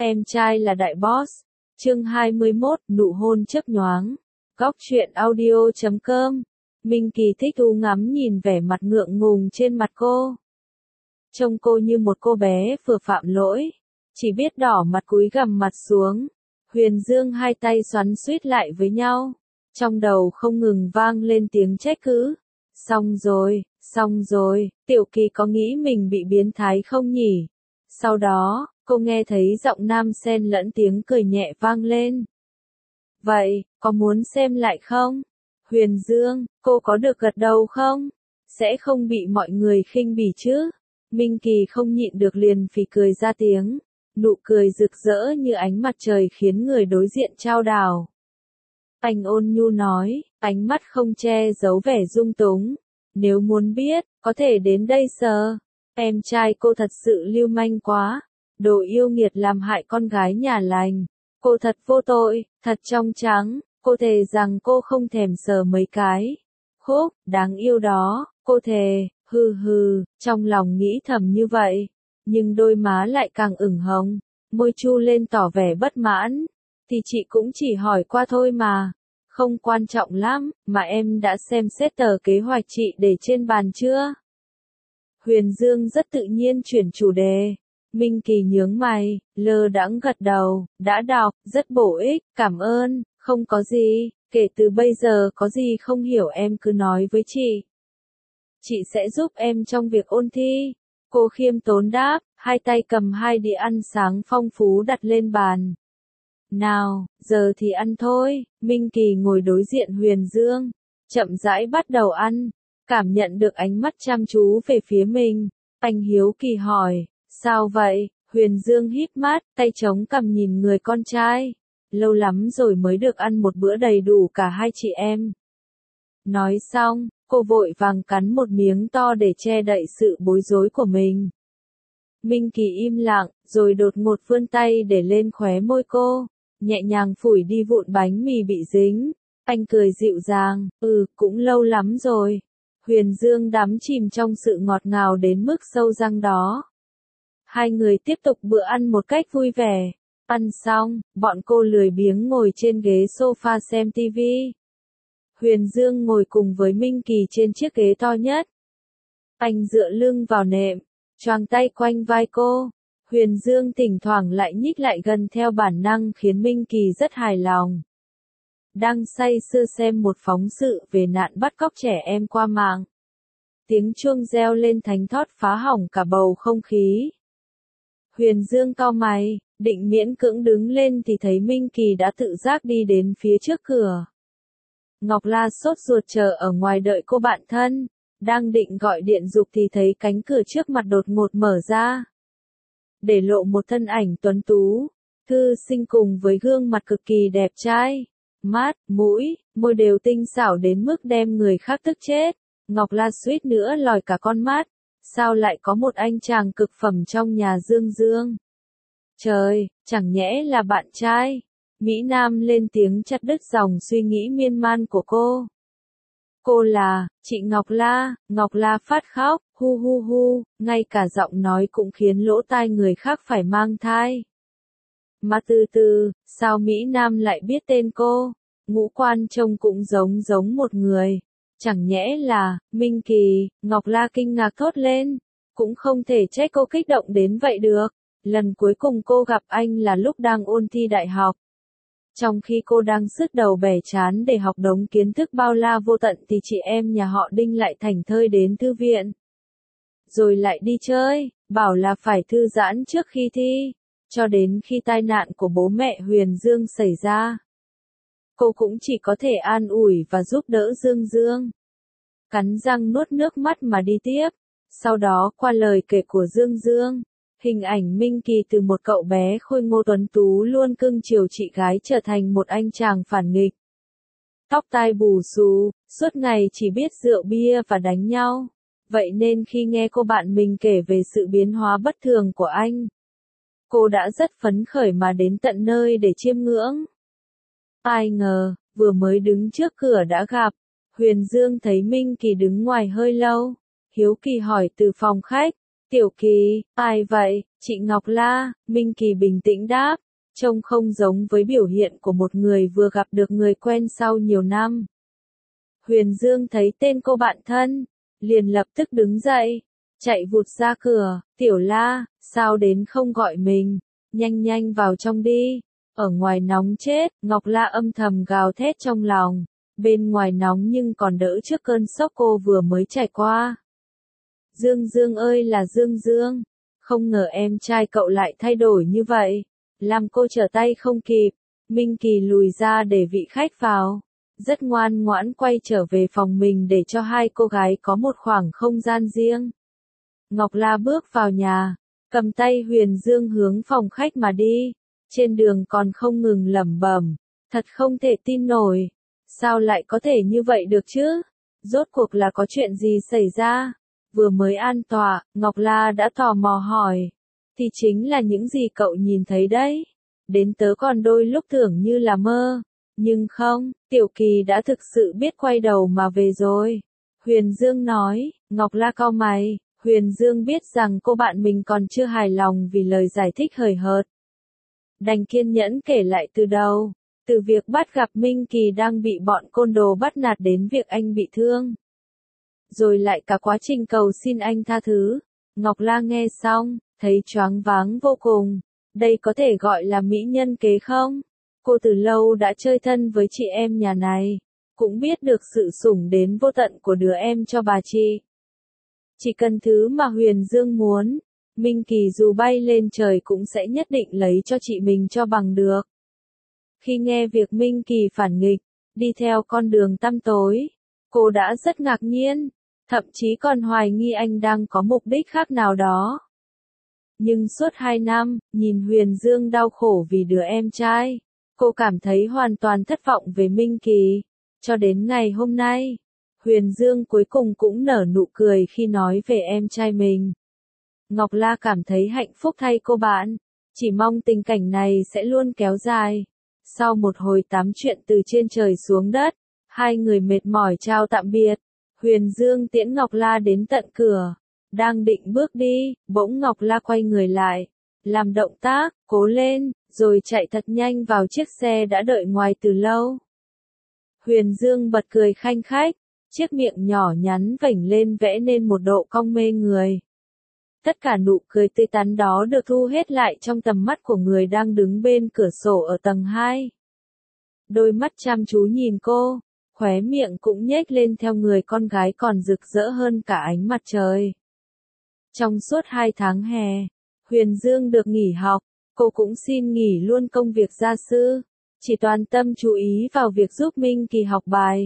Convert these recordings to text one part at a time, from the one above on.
Em trai là đại boss. Chương 21, nụ hôn chớp nhoáng. Góc truyện audio.com. Minh Kỳ thích thú ngắm nhìn vẻ mặt ngượng ngùng trên mặt cô. Trông cô như một cô bé vừa phạm lỗi, chỉ biết đỏ mặt cúi gằm mặt xuống. Huyền Dương hai tay xoắn xuýt lại với nhau, trong đầu không ngừng vang lên tiếng trách cứ. Xong rồi, Tiểu Kỳ có nghĩ mình bị biến thái không nhỉ? Sau đó, cô nghe thấy giọng nam xen lẫn tiếng cười nhẹ vang lên. Vậy, có muốn xem lại không? Huyền Dương, cô có được gật đầu không? Sẽ không bị mọi người khinh bỉ chứ? Minh Kỳ không nhịn được liền phì cười ra tiếng. Nụ cười rực rỡ như ánh mặt trời khiến người đối diện chao đảo. Anh ôn nhu nói, ánh mắt không che giấu vẻ dung túng. Nếu muốn biết, có thể đến đây sờ. Em trai cô thật sự lưu manh quá. Đồ yêu nghiệt làm hại con gái nhà lành. Cô thật vô tội, thật trong trắng. Cô thề rằng cô không thèm sờ mấy cái. Khúc, đáng yêu đó, cô thề, hừ, trong lòng nghĩ thầm như vậy. Nhưng đôi má lại càng ửng hồng, môi chu lên tỏ vẻ bất mãn. Thì chị cũng chỉ hỏi qua thôi mà. Không quan trọng lắm, mà em đã xem xét tờ kế hoạch chị để trên bàn chưa? Huyền Dương rất tự nhiên chuyển chủ đề. Minh Kỳ nhướng mày, lơ đãng gật đầu, đã đọc, rất bổ ích, cảm ơn, không có gì, kể từ bây giờ có gì không hiểu em cứ nói với chị. Chị sẽ giúp em trong việc ôn thi. Cô khiêm tốn đáp, hai tay cầm hai đĩa ăn sáng phong phú đặt lên bàn. Nào, giờ thì ăn thôi. Minh Kỳ ngồi đối diện Huyền Dương, chậm rãi bắt đầu ăn, cảm nhận được ánh mắt chăm chú về phía mình. Anh hiếu kỳ hỏi, sao vậy? Huyền Dương híp mắt, tay chống cằm nhìn người con trai. Lâu lắm rồi mới được ăn một bữa đầy đủ cả hai chị em. Nói xong, cô vội vàng cắn một miếng to để che đậy sự bối rối của mình. Minh Kỳ im lặng, rồi đột ngột vươn tay để lên khóe môi cô, nhẹ nhàng phủi đi vụn bánh mì bị dính. Anh cười dịu dàng, cũng lâu lắm rồi. Huyền Dương đắm chìm trong sự ngọt ngào đến mức sâu răng đó. Hai người tiếp tục bữa ăn một cách vui vẻ. Ăn xong, bọn cô lười biếng ngồi trên ghế sofa xem TV. Huyền Dương ngồi cùng với Minh Kỳ trên chiếc ghế to nhất. Anh dựa lưng vào nệm, choàng tay quanh vai cô. Huyền Dương thỉnh thoảng lại nhích lại gần theo bản năng khiến Minh Kỳ rất hài lòng. Đang say sưa xem một phóng sự về nạn bắt cóc trẻ em qua mạng. Tiếng chuông reo lên thánh thót phá hỏng cả bầu không khí. Huyền Dương cau mày, định miễn cưỡng đứng lên thì thấy Minh Kỳ đã tự giác đi đến phía trước cửa. Ngọc La sốt ruột chờ ở ngoài đợi cô bạn thân, đang định gọi điện giục thì thấy cánh cửa trước mặt đột ngột mở ra. Để lộ một thân ảnh tuấn tú, thư sinh cùng với gương mặt cực kỳ đẹp trai. Mắt, mũi, môi đều tinh xảo đến mức đem người khác tức chết. Ngọc La suýt nữa lòi cả con mắt. Sao lại có một anh chàng cực phẩm trong nhà Dương? Trời, chẳng nhẽ là bạn trai? Mỹ Nam lên tiếng chặt đứt dòng suy nghĩ miên man của cô. Cô là, chị Ngọc La phát khóc, hu, ngay cả giọng nói cũng khiến lỗ tai người khác phải mang thai. Mà từ từ, sao Mỹ Nam lại biết tên cô? Ngũ quan trông cũng giống một người. Chẳng nhẽ là, Minh Kỳ? Ngọc La kinh ngạc thốt lên. Cũng không thể trách cô kích động đến vậy được. Lần cuối cùng cô gặp anh là lúc đang ôn thi đại học. Trong khi cô đang sứt đầu bẻ trán để học đống kiến thức bao la vô tận thì chị em nhà họ Đinh lại thảnh thơi đến thư viện. Rồi lại đi chơi, bảo là phải thư giãn trước khi thi. Cho đến khi tai nạn của bố mẹ Huyền Dương xảy ra. Cô cũng chỉ có thể an ủi và giúp đỡ Dương. Cắn răng nuốt nước mắt mà đi tiếp. Sau đó qua lời kể của Dương, hình ảnh Minh Kỳ từ một cậu bé khôi ngô tuấn tú luôn cưng chiều chị gái trở thành một anh chàng phản nghịch. Tóc tai bù xù, suốt ngày chỉ biết rượu bia và đánh nhau. Vậy nên khi nghe cô bạn mình kể về sự biến hóa bất thường của anh, cô đã rất phấn khởi mà đến tận nơi để chiêm ngưỡng. Ai ngờ, vừa mới đứng trước cửa đã gặp. Huyền Dương thấy Minh Kỳ đứng ngoài hơi lâu, hiếu kỳ hỏi từ phòng khách, Tiểu Kỳ, ai vậy? Chị Ngọc La, Minh Kỳ bình tĩnh đáp, trông không giống với biểu hiện của một người vừa gặp được người quen sau nhiều năm. Huyền Dương thấy tên cô bạn thân, liền lập tức đứng dậy, chạy vụt ra cửa, Tiểu La, sao đến không gọi mình, nhanh nhanh vào trong đi, ở ngoài nóng chết, Ngọc La âm thầm gào thét trong lòng, bên ngoài nóng nhưng còn đỡ trước cơn sốc cô vừa mới trải qua. Dương Dương ơi là Dương Dương, không ngờ em trai cậu lại thay đổi như vậy, làm cô trở tay không kịp, Minh Kỳ lùi ra để vị khách vào. Rất ngoan ngoãn quay trở về phòng mình để cho hai cô gái có một khoảng không gian riêng. Ngọc La bước vào nhà, cầm tay Huyền Dương hướng phòng khách mà đi, trên đường còn không ngừng lẩm bẩm, thật không thể tin nổi, sao lại có thể như vậy được chứ, rốt cuộc là có chuyện gì xảy ra, vừa mới an tọa, Ngọc La đã tò mò hỏi, thì chính là những gì cậu nhìn thấy đấy, đến tớ còn đôi lúc tưởng như là mơ. Nhưng không, Tiểu Kỳ đã thực sự biết quay đầu mà về rồi. Huyền Dương nói, Ngọc La cau mày, Huyền Dương biết rằng cô bạn mình còn chưa hài lòng vì lời giải thích hời hợt. Đành kiên nhẫn kể lại từ đầu, từ việc bắt gặp Minh Kỳ đang bị bọn côn đồ bắt nạt đến việc anh bị thương. Rồi lại cả quá trình cầu xin anh tha thứ. Ngọc La nghe xong, thấy choáng váng vô cùng. Đây có thể gọi là mỹ nhân kế không? Cô từ lâu đã chơi thân với chị em nhà này, cũng biết được sự sủng đến vô tận của đứa em cho bà chị. Chỉ cần thứ mà Huyền Dương muốn, Minh Kỳ dù bay lên trời cũng sẽ nhất định lấy cho chị mình cho bằng được. Khi nghe việc Minh Kỳ phản nghịch, đi theo con đường tăm tối, cô đã rất ngạc nhiên, thậm chí còn hoài nghi anh đang có mục đích khác nào đó. Nhưng suốt 2 năm, nhìn Huyền Dương đau khổ vì đứa em trai, cô cảm thấy hoàn toàn thất vọng về Minh Kỳ. Cho đến ngày hôm nay, Huyền Dương cuối cùng cũng nở nụ cười khi nói về em trai mình. Ngọc La cảm thấy hạnh phúc thay cô bạn, chỉ mong tình cảnh này sẽ luôn kéo dài. Sau một hồi tám chuyện từ trên trời xuống đất, hai người mệt mỏi chào tạm biệt. Huyền Dương tiễn Ngọc La đến tận cửa, đang định bước đi, bỗng Ngọc La quay người lại, làm động tác, cố lên, rồi chạy thật nhanh vào chiếc xe đã đợi ngoài từ lâu. Huyền Dương bật cười khanh khách, chiếc miệng nhỏ nhắn vểnh lên vẽ nên một độ cong mê người. Tất cả nụ cười tươi tắn đó được thu hết lại trong tầm mắt của người đang đứng bên cửa sổ ở tầng 2. Đôi mắt chăm chú nhìn cô, khóe miệng cũng nhếch lên theo người con gái còn rực rỡ hơn cả ánh mặt trời. Trong suốt 2 tháng hè, Huyền Dương được nghỉ học, cô cũng xin nghỉ luôn công việc gia sư, chỉ toàn tâm chú ý vào việc giúp Minh Kỳ học bài.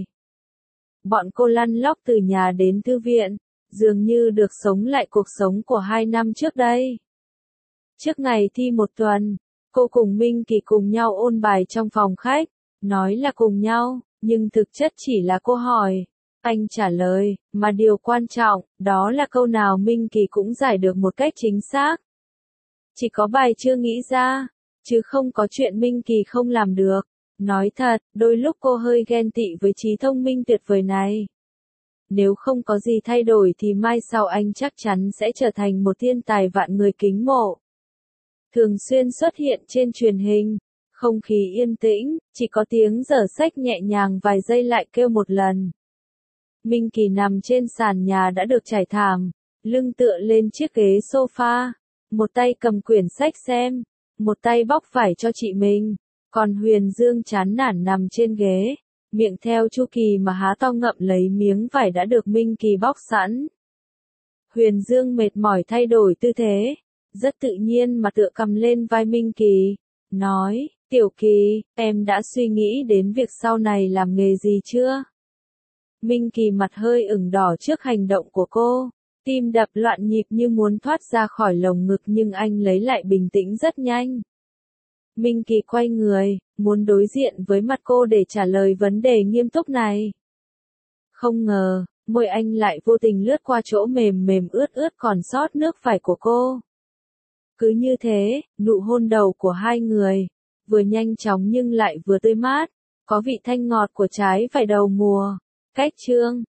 Bọn cô lăn lóc từ nhà đến thư viện, dường như được sống lại cuộc sống của 2 năm trước đây. Trước ngày thi một tuần, cô cùng Minh Kỳ cùng nhau ôn bài trong phòng khách, nói là cùng nhau, nhưng thực chất chỉ là cô hỏi, anh trả lời, mà điều quan trọng, đó là câu nào Minh Kỳ cũng giải được một cách chính xác. Chỉ có bài chưa nghĩ ra, chứ không có chuyện Minh Kỳ không làm được. Nói thật, đôi lúc cô hơi ghen tị với trí thông minh tuyệt vời này. Nếu không có gì thay đổi thì mai sau anh chắc chắn sẽ trở thành một thiên tài vạn người kính mộ. Thường xuyên xuất hiện trên truyền hình, không khí yên tĩnh, chỉ có tiếng giở xách nhẹ nhàng vài giây lại kêu một lần. Minh Kỳ nằm trên sàn nhà đã được trải thảm, lưng tựa lên chiếc ghế sofa, một tay cầm quyển sách xem, một tay bóc vải cho chị mình, còn Huyền Dương chán nản nằm trên ghế, miệng theo chu kỳ mà há to ngậm lấy miếng vải đã được Minh Kỳ bóc sẵn. Huyền Dương mệt mỏi thay đổi tư thế, rất tự nhiên mà tựa cầm lên vai Minh Kỳ, nói, Tiểu Kỳ, em đã suy nghĩ đến việc sau này làm nghề gì chưa? Minh Kỳ mặt hơi ửng đỏ trước hành động của cô, tim đập loạn nhịp như muốn thoát ra khỏi lồng ngực nhưng anh lấy lại bình tĩnh rất nhanh. Minh Kỳ quay người, muốn đối diện với mặt cô để trả lời vấn đề nghiêm túc này. Không ngờ, môi anh lại vô tình lướt qua chỗ mềm mềm ướt ướt còn sót nước vải của cô. Cứ như thế, nụ hôn đầu của hai người, vừa nhanh chóng nhưng lại vừa tươi mát, có vị thanh ngọt của trái vải đầu mùa. Cách chương